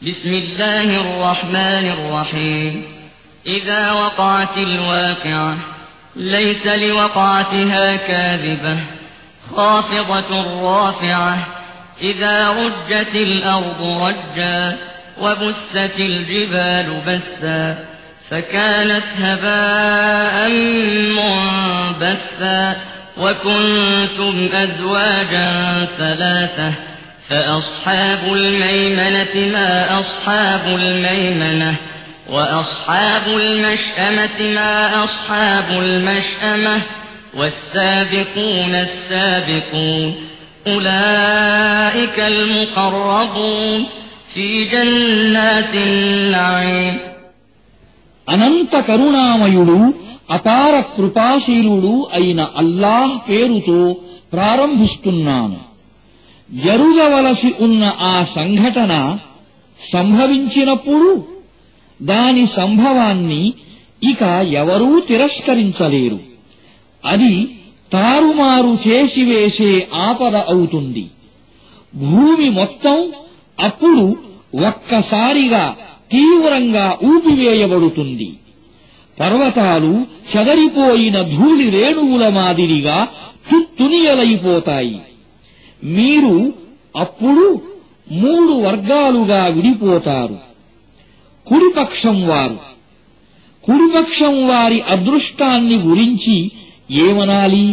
بسم الله الرحمن الرحيم إذا وقعت الواقعة ليس لوقعتها كاذبة خافضة رافعة إذا رجت الأرض رجا وبست الجبال بسا فكانت هباء منبثا وكنتم أزواجا ثلاثة فأصحاب الميمنة ما أصحاب الميمنة وأصحاب المشأمة ما أصحاب المشأمة والسابقون السابقون أولئك المقربون في جنات النعيم అనంత కరుణామయుడు అపార కృపాశీలుడు అయిన అల్లాహ్ పేరుతో ప్రారంభిస్తున్నాను. జరుగవలసి ఉన్న ఆ సంఘటన సంభవించినప్పుడు దాని సంభవాన్ని ఇక ఎవరూ తిరస్కరించలేరు. అది తారుమారు చేసివేసే ఆపద అవుతుంది. భూమి మొత్తం అప్పుడు ఒక్కసారిగా తీవ్రంగా ఊపివేయబడుతుంది. పర్వతాలు చెదరిపోయిన ధూళి రేణువుల మాదిరిగా తుత్తునియలైపోతాయి. మీరు అప్పుడు 3 వర్గాలుగా విడిపోతారు. కుడిపక్షం వారి అదృష్టాన్ని గురించి ఏమనాలి?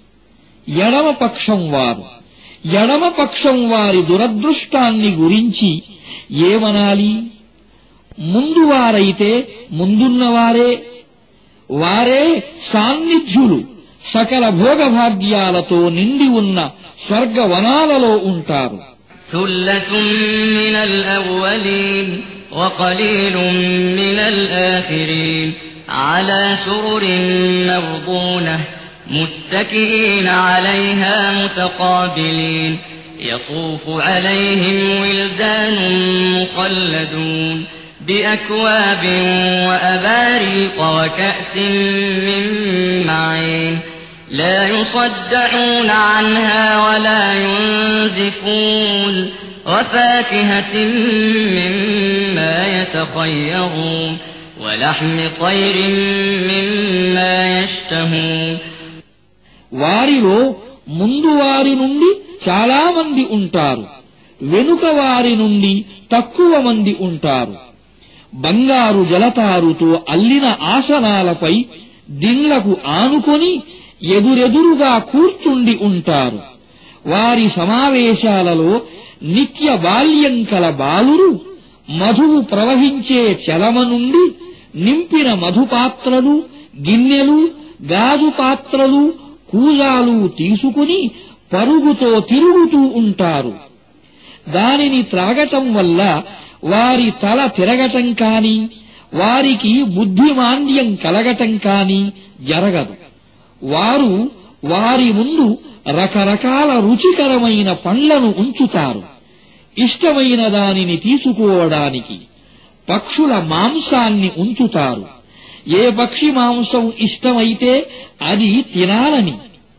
ఎడమపక్షం వారి దురదృష్టాన్ని గురించి ఏమనాలి? ముందువారైతే ముందున్నవారే, వారే సాన్నిధ్యులు సకల భోగభాగ్యాలతో నిండి ఉన్న స్వర్గవనాలలో ఉంటారు. ثلة من الأولين وقليل من الآخرين على سرر مرضونة متكئين عليها متقابلين يطوف عليهم ولدان مخلدون بأكواب وأباريق وكأس من معين لا يصدعون عنها ولا ينزفون وفاكهة مما يتخيرون ولحم طير مما يشتهون వారిలో ముందు వారి నుండి చాలా మంది ఉంటారు, వెనుక వారి నుండి తక్కువ మంది ఉంటారు. బంగారు జలతారుతో అల్లిన ఆసనాలపై దిండ్లకు ఆనుకొని ఎదురెదురుగా కూర్చుండి ఉంటారు. వారి సమావేశాలలో నిత్య బాల్యం కల బాలురు మధువు ప్రవహించే చలమ నుండి నింపిన మధుపాత్రలు, గిన్నెలు, గాజు పాత్రలు, కూజాలు తీసుకుని పరుగుతో తిరుగుతూ ఉంటారు. దానిని త్రాగటం వల్ల వారి తల తిరగటం కాని, వారికి బుద్ధిమాంద్యం కలగటం కాని జరగదు. వారు వారి ముందు రకరకాల రుచికరమైన పండ్లను ఉంచుతారు. ఇష్టమైన దానిని తీసుకోవడానికి పక్షుల మాంసాన్ని ఉంచుతారు. ఏ పక్షి మాంసం ఇష్టమైతే అది తినాలని.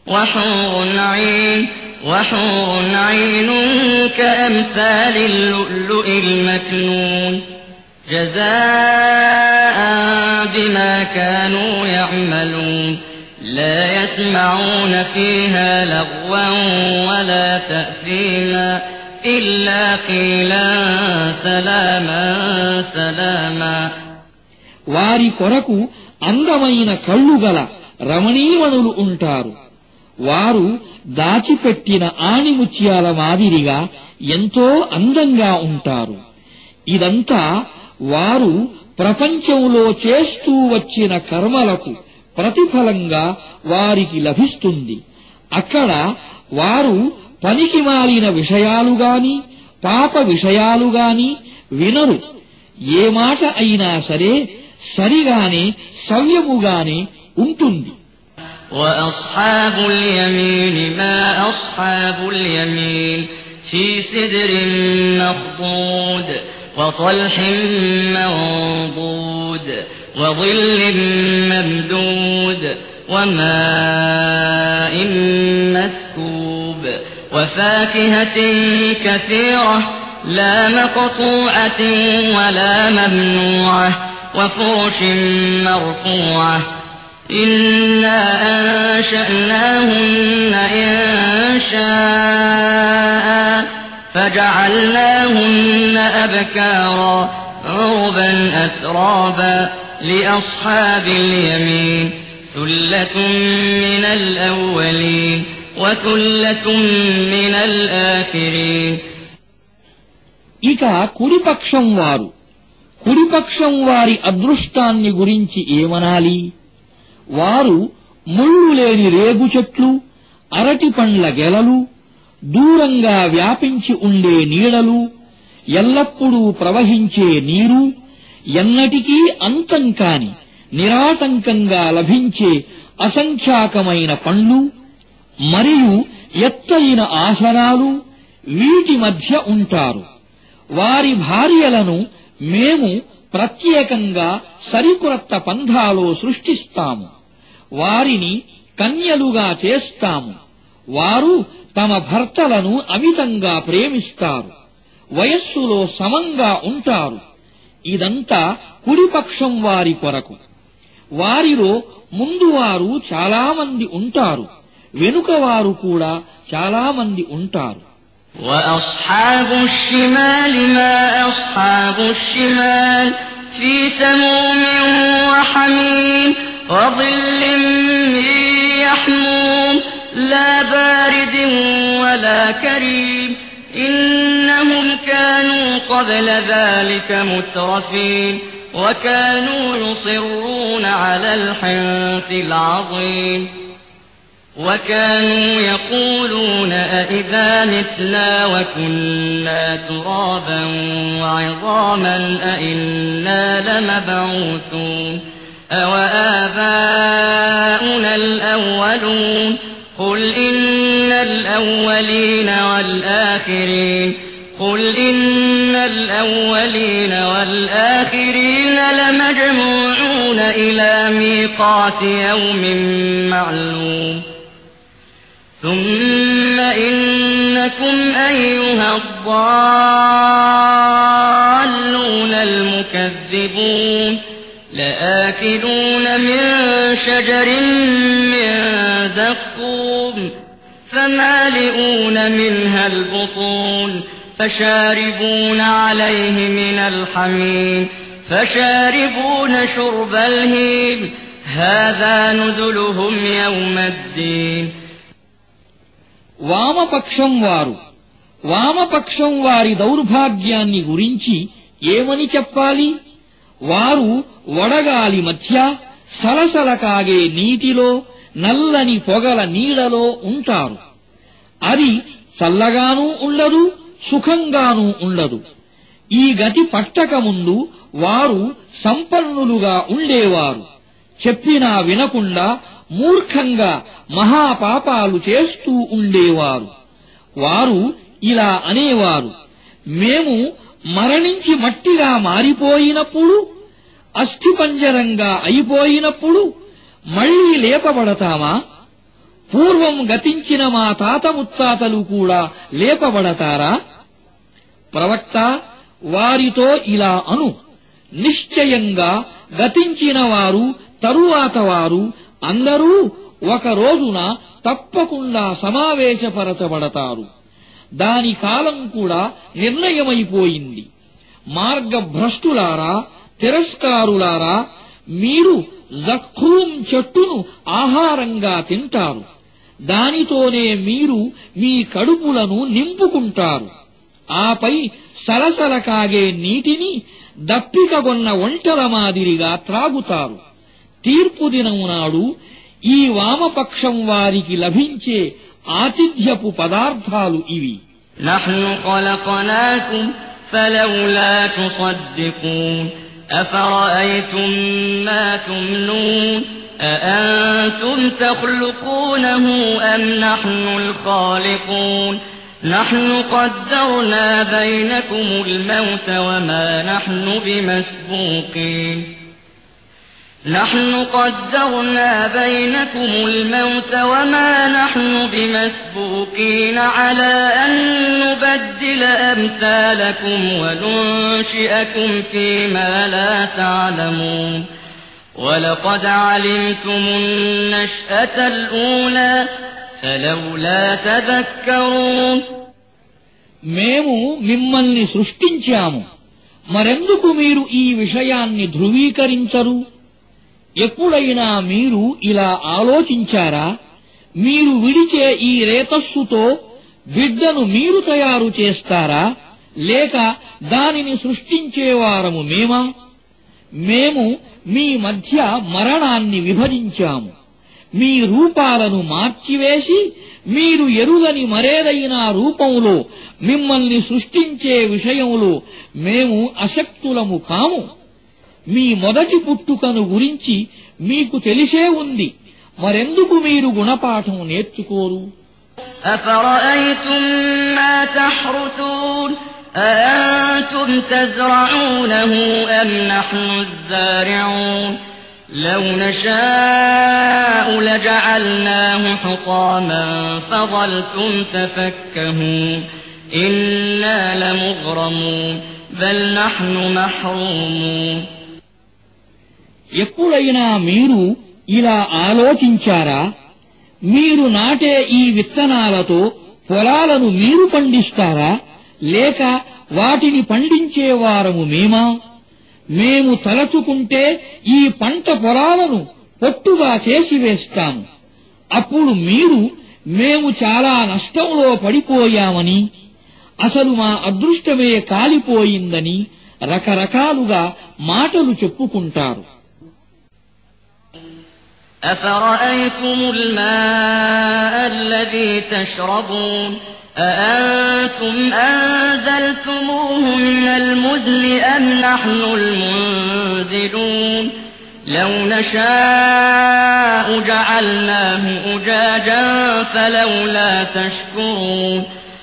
وحور عين كأمثال اللؤلؤ المكنون جزاء بما كانوا يعملون لا يسمعون فيها لغوا ولا تأثيما إلا قيلا سلاما سلاما వారి కొరకు అందమైన కళ్ళుగల రమణీమణులు ఉంటారు. వారు దాచిపెట్టిన ఆణిముత్యాల మాదిరిగా ఎంతో అందంగా ఉంటారు. ఇదంతా వారు ప్రపంచంలో చేస్తూ వచ్చిన కర్మలకు ప్రతిఫలంగా వారికి లభిస్తుంది. అక్కడ వారు పనికిమాలిన విషయాలుగాని, పాప విషయాలుగాని వినరు. ఏ మాట అయినా సరే సరిగానే సవ్యముగానే ఉంటుంది. وأصحاب اليمين ما أصحاب اليمين في سدر مخضود وطلح منضود وظل ممدود وماء مسكوب وفاكهة كثيرة لا مقطوعة ولا ممنوعة وفرش مرفوعة إنا أنشأناهن إنشاء فجعلناهن أبكارا عربا أترابا لأصحاب اليمين ثلة من الأولين وثلة من الآخرين. ఇక కుడిపక్షం వారి అదృష్టాన్ని గురించి ఏమనాలి? వారు ముళ్ళు లేని రేగు చెట్లు, అరటి పండ్ల గెలలు, దూరంగా వ్యాపించి ఉండే నీడలు, ఎల్లప్పుడూ ప్రవహించే నీరు, ఎన్నటికీ అంతం కాని నిరాటంకంగా లభించే అసంఖ్యాకమైన పండ్లు మరియు ఎత్తైన ఆసనాలు వీటి మధ్య ఉంటారు. వారి భార్యలను మేము ప్రత్యేకంగా సరికొత్త పంథాలో సృష్టిస్తాము. వారిని కన్యలుగా చేస్తాము. వారు తమ భర్తలను అమితంగా ప్రేమిస్తారు. వయస్సులో సమంగా ఉంటారు. ఇదంతా కుడిపక్షం వారి కొరకు. వారిలో ముందువారు చాలామంది ఉంటారు, వెనుకవారు కూడా చాలామంది ఉంటారు. وأصحاب الشمال ما أصحاب الشمال في سموم وحميم وظل من يحموم لا بارد ولا كريم إنهم كانوا قبل ذلك مترفين وكانوا يصرون على الحنث العظيم وكانوا يقولون أئذا متنا وكنا ترابا وعظاما أئنا لمبعوثون أوآباؤنا الأولون قل إن الأولين والآخرين قل إن الأولين والآخرين لمجموعون إلى ميقات يوم معلوم ثم إنكم أيها الضالون المكذبون لآكلون من شجر من زقوم فمالئون منها البطون فشاربون عليه من الحميم فشاربون شرب الهيم هذا نزلهم يوم الدين. వామపక్షం వారి దౌర్భాగ్యాన్ని గురించి ఏమని చెప్పాలి? వారు వడగాలి మధ్య సలసల కాగే నీటిలో నల్లని పొగల నీడలో ఉంటారు. అది చల్లగానూ ఉండదు, సుఖంగానూ ఉండదు. ఈ గతి పట్టకముందు వారు సంపన్నులుగా ఉండేవారు. చెప్పినా వినకుండా మూర్ఖంగా మహాపాపాలు చేస్తూ ఉండేవారు. వారు ఇలా అనేవారు, మేము మరణించి మట్టిగా మారిపోయినప్పుడు, అస్థిపంజరంగా అయిపోయినప్పుడు మళ్లీ లేపబడతామా? పూర్వం గతించిన మా తాత ముత్తాతలు కూడా లేపబడతారా? ప్రవక్త, వారితో ఇలా అను, నిశ్చయంగా గతించిన వారు, తరువాత వారు అందరూ ఒక రోజున తప్పకుండా సమావేశపరచబడతారు. దాని కాలం కూడా నిర్ణయమైపోయింది. మార్గభ్రష్టులారా, తిరస్కారులారా, మీరు జఖూం చెట్టును ఆహారంగా తింటారు. దానితోనే మీరు మీ కడుపులను నింపుకుంటారు. ఆపై సలసల కాగే నీటిని దప్పికగొన్న ఒంటెల మాదిరిగా త్రాగుతారు. తీర్పు దినం నాడు ఈ వామపక్షం వారికి లభించే ఆతిథ్యపు పదార్థాలు ఇవి. నహ్ను ఖలఖనాకుం ఫలౌలా తుసద్దికూన్ అఫరఅయ్తుం మా తుమ్నూన్ అఅంతుం తఖ్లుఖూనహు అం నహ్నుల్ ఖాలిఖూన్ నహ్ను ఖద్దర్నా బైనకుముల్ మౌత వమా నహ్ను బిమస్బూకీన్ نحن قدرنا بينكم الموت وما نحن بمسبوقين على أن نبدل أمثالكم وننشئكم فيما لا تعلمون ولقد علمتم النشأة الأولى فلولا تذكرون మేము మిమ్మల్ని సృష్టించాము, మరెందుకు మీరు ఈ విషయాన్ని ధృవీకరించరు? ఎప్పుడైనా మీరు ఇలా ఆలోచించారా? మీరు విడిచే ఈ రేతస్సుతో బిడ్డను మీరు తయారు చేస్తారా, లేక దానిని సృష్టించేవారము మేమా? మేము మీ మధ్య మరణాన్ని విభజించాము, మీ రూపాలను మార్చివేసి మీరు ఎరుగని మరేదైనా రూపంలో మిమ్మల్ని సృష్టించే విషయంలో మేము అశక్తులము కాము. మీ మొదటి పుట్టుకను గురించి మీకు తెలిసే ఉంది, మరెందుకు మీరు గుణపాఠం నేర్చుకోరు? أفرأيتم ما تحرثون أأنتم تزرعونه أم نحن الزارعون لو نشاء لجعلناه حطاما فظلتم تفكهون إنا لمغرمون بل نحن محرومون ఎప్పుడైనా మీరు ఇలా ఆలోచించారా? మీరు నాటే ఈ విత్తనాలతో పొలాలను మీరు పండిస్తారా, లేక వాటిని పండించేవారము మేమా? మేము తలచుకుంటే ఈ పంట పొలాలను పొట్టుగా చేసివేస్తాము. అప్పుడు మీరు మేము చాలా నష్టంలో పడిపోయామని, అసలు మా అదృష్టమే కాలిపోయిందని రకరకాలుగా మాటలు చెప్పుకుంటారు. أفرأيتم الماء الذي تشربون أأنتم أنزلتموه من المزن أم نحن المنزلون لو نشاء جعلناه أجاجا فلولا تشكرون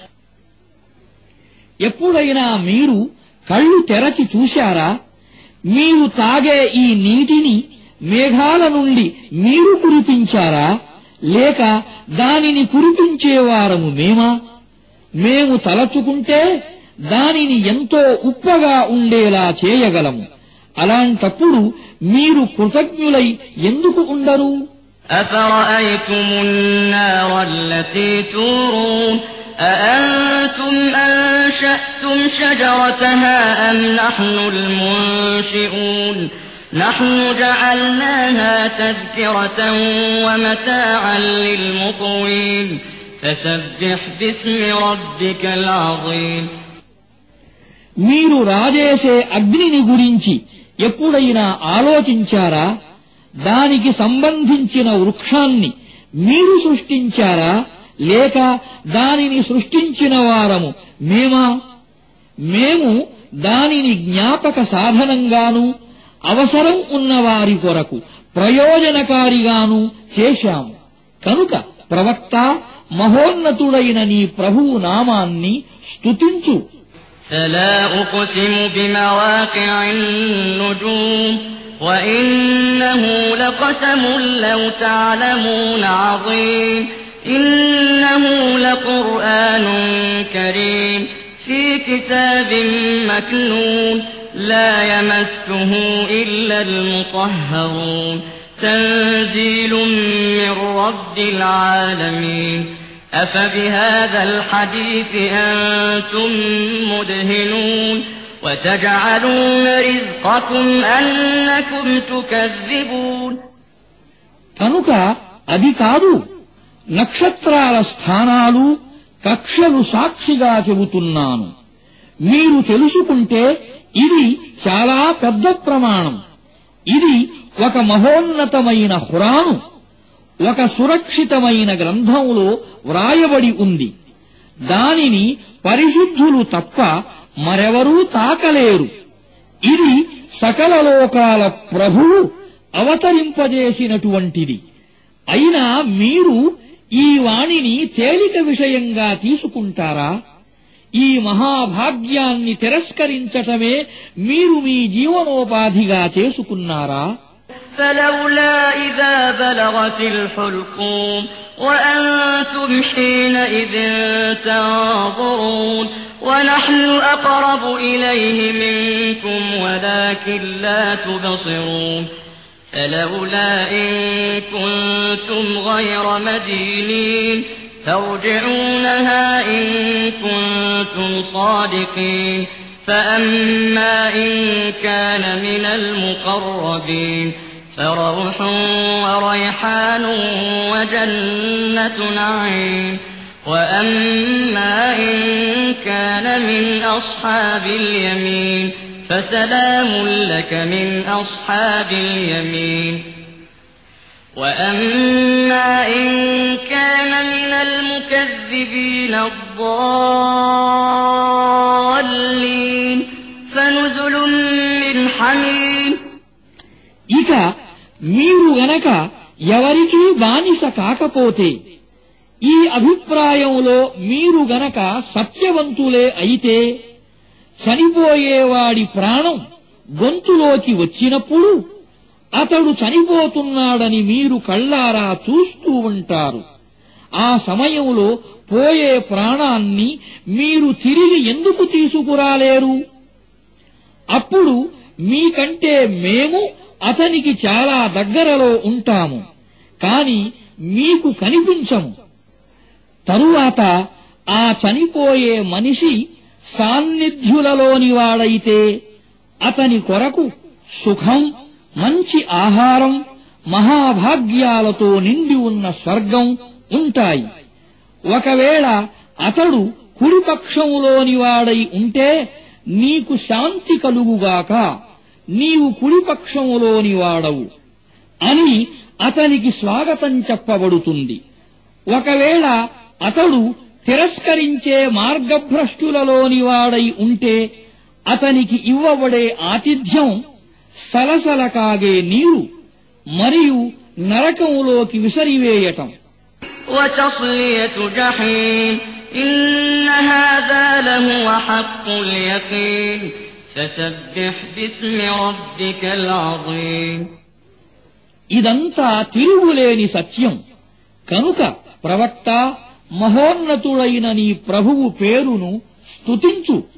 ఎప్పుడైనా మీరు కళ్ళు తెరచి చూశారా? మీరు తాగే ఈ నీటిని మేఘాల నుండి మీరు కురిపించారా, లేక దానిని కురిపించేవారము మేమా? మేము తలచుకుంటే దానిని ఎంతో ఉప్పగా ఉండేలా చేయగలము. అలాంటప్పుడు మీరు కృతజ్ఞులై ఎందుకు ఉండరు? أفرأيتم النار التي تورون أأنتم أنشأتم شجرتها أم نحن المنشئون نحن جعلناها تذكرة ومتاعا للمقوين فسبح باسم ربك العظيم మీరు రాజేసే అగ్నిని గురించి ఎప్పుడైనా ఆలోచించారా? దానికి సంబంధించిన వృక్షాన్ని మీరు సృష్టించారా, లేక దానిని సృష్టించిన వారము మేమా? మేము దానిని జ్ఞాపక సాధనంగాను అవసరం ఉన్నవారి కొరకు ప్రయోజనకారిగాను చేశాము. కనుక ప్రవక్త, మహోన్నతుడైన నీ ప్రభువు నామాన్ని స్తుతించు. فلا أقسم بمواقع النجوم وإنه لقسم لو تعلمون عظيم إنه لقرآن كريم في كتاب مكنون لا يمسه إلا المطهرون تنزيل من رب العالمين أفبهذا الحديث أنتم مدهنون وتجعلون رزقكم أنكم تكذبون కనుక అది కాదు, నక్షత్రాల స్థానాలు కక్షలు సాక్షిగా చెబుతున్నాను. మీరు తెలుసుకుంటే ఇది చాలా పెద్ద ప్రమాణం. ఇది ఒక మహోన్నతమైన ఖురాను, ఒక సురక్షితమైన గ్రంథంలో వ్రాయబడి ఉంది. దానిని పరిశుద్ధులు తప్ప మరెవరూ తాకలేరు. ఇది సకల లోకాల ప్రభువు అవతరింపజేసినటువంటిది. అయినా మీరు ఈ వాణిని తేలిక విషయంగా తీసుకుంటారా? ఈ మహాభాగ్యాన్ని తిరస్కరించటమే మీరు మీ జీవనోపాధిగా చేసుకున్నారా? فلولا إذا بلغت الحلقوم وأنتم حينئذ تنظرون ونحن أقرب إليه منكم ولكن لا تبصرون فلولا إن كنتم غير مدينين ترجعونها إن كنتم صادقين فأما إن كان من المقربين فروح وريحان وجنة نعيم وأما إن كان من أصحاب اليمين فسلام لك من أصحاب اليمين وأما إن كان من المكذبين الضالين فنزل من حميم ఇక మీరు గనక ఎవరికీ బానిస కాకపోతే ఈ అభిప్రాయంలో మీరు గనక సత్యవంతులే అయితే చనిపోయేవాడి ప్రాణం గొంతులోకి వచ్చినప్పుడు అతడు చనిపోతున్నాడని మీరు కళ్ళారా చూస్తూ ఉంటారు. ఆ సమయంలో పోయే ప్రాణాన్ని మీరు తిరిగి ఎందుకు తీసుకురాలేరు? అప్పుడు మీకంటే మేము అతనికి చాలా దగ్గరలో ఉంటాము, కాని మీకు కనిపించము. తరువాత ఆ చనిపోయే మనిషి సాన్నిధ్యులలోని వాడైతే అతని కొరకు సుఖం, మంచి ఆహారం, మహాభాగ్యాలతో నిండి ఉన్న స్వర్గం ఉంటాయి. ఒకవేళ అతడు కుడిపక్షంలోని వాడై ఉంటే నీకు శాంతి కలుగుగాక, నీవు కుడిపక్షంలోని వాడవు అని అతనికి స్వాగతం చెప్పబడుతుంది. ఒకవేళ అతడు తిరస్కరించే మార్గభ్రష్టులలోని వాడై ఉంటే అతనికి ఇవ్వబడే ఆతిథ్యం సలసల కాగే నీరు మరియు నరకంలోకి విసిరివేయటం. وتصلية جحيم إن هذا لهو حق اليقين فسبح باسم ربك العظيم ఇదంతా తిరుగులేని సత్యం కనుక ప్రవక్త, మహోన్నతుడైన నీ ప్రభువు పేరును స్తుతించు.